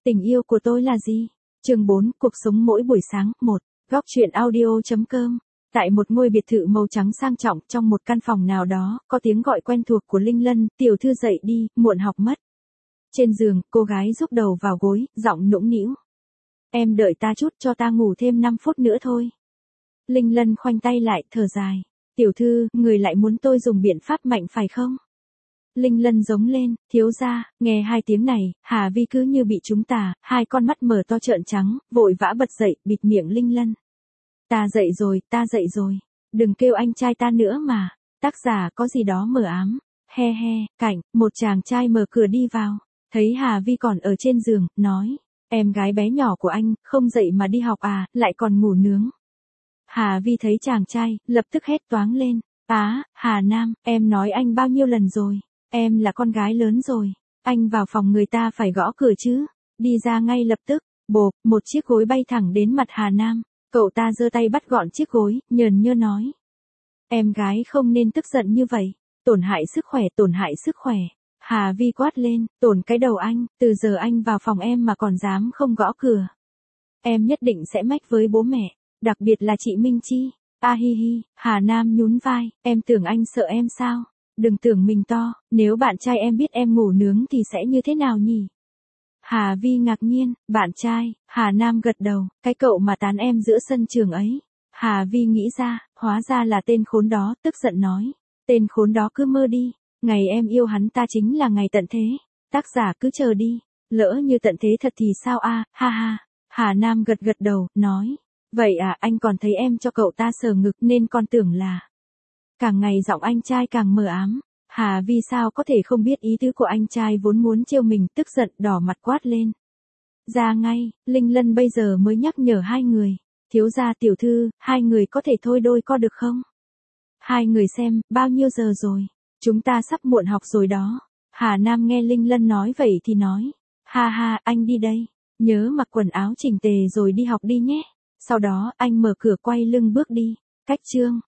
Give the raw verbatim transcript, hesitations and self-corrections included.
Tình yêu của tôi là gì? Chương bốn, cuộc sống mỗi buổi sáng, một. Góc truyện audio.com. Tại một ngôi biệt thự màu trắng sang trọng trong một căn phòng nào đó, có tiếng gọi quen thuộc của Linh Lân, tiểu thư dậy đi, muộn học mất. Trên giường, cô gái rúc đầu vào gối, giọng nũng nĩu. Em đợi ta chút cho ta ngủ thêm năm phút nữa thôi. Linh Lân khoanh tay lại, thở dài. Tiểu thư, người lại muốn tôi dùng biện pháp mạnh phải không? Linh Lân giống lên, thiếu gia, nghe hai tiếng này, Hà Vi cứ như bị trúng tà, hai con mắt mở to trợn trắng, vội vã bật dậy, bịt miệng Linh Lân. Ta dậy rồi, ta dậy rồi, đừng kêu anh trai ta nữa mà, tác giả có gì đó mờ ám, he he, cảnh, một chàng trai mở cửa đi vào, thấy Hà Vi còn ở trên giường, nói, em gái bé nhỏ của anh, không dậy mà đi học à, lại còn ngủ nướng. Hà Vi thấy chàng trai, lập tức hét toáng lên, á, Hà Nam, em nói anh bao nhiêu lần rồi. Em là con gái lớn rồi, anh vào phòng người ta phải gõ cửa chứ, đi ra ngay lập tức, bộp, một chiếc gối bay thẳng đến mặt Hà Nam, cậu ta giơ tay bắt gọn chiếc gối, nhờn nhơ nói. Em gái không nên tức giận như vậy, tổn hại sức khỏe, tổn hại sức khỏe. Hà Vi quát lên, tổn cái đầu anh, từ giờ anh vào phòng em mà còn dám không gõ cửa. Em nhất định sẽ mách với bố mẹ, đặc biệt là chị Minh Chi. A hi hi, Hà Nam nhún vai, em tưởng anh sợ em sao? Đừng tưởng mình to, nếu bạn trai em biết em ngủ nướng thì sẽ như thế nào nhỉ? Hà Vi ngạc nhiên, bạn trai, Hà Nam gật đầu, cái cậu mà tán em giữa sân trường ấy. Hà Vi nghĩ ra, hóa ra là tên khốn đó, tức giận nói. Tên khốn đó cứ mơ đi, ngày em yêu hắn ta chính là ngày tận thế. Tác giả cứ chờ đi, lỡ như tận thế thật thì sao a, ha ha. Hà Nam gật gật đầu, nói. Vậy à, anh còn thấy em cho cậu ta sờ ngực nên con tưởng là... Càng ngày giọng anh trai càng mờ ám, Hà Vi sao có thể không biết ý tứ của anh trai vốn muốn trêu mình, tức giận đỏ mặt quát lên. Ra ngay, Linh Lân bây giờ mới nhắc nhở hai người, thiếu gia tiểu thư, hai người có thể thôi đôi co được không? Hai người xem, bao nhiêu giờ rồi? Chúng ta sắp muộn học rồi đó. Hà Nam nghe Linh Lân nói vậy thì nói, ha ha, anh đi đây, nhớ mặc quần áo chỉnh tề rồi đi học đi nhé. Sau đó anh mở cửa quay lưng bước đi, cách chương.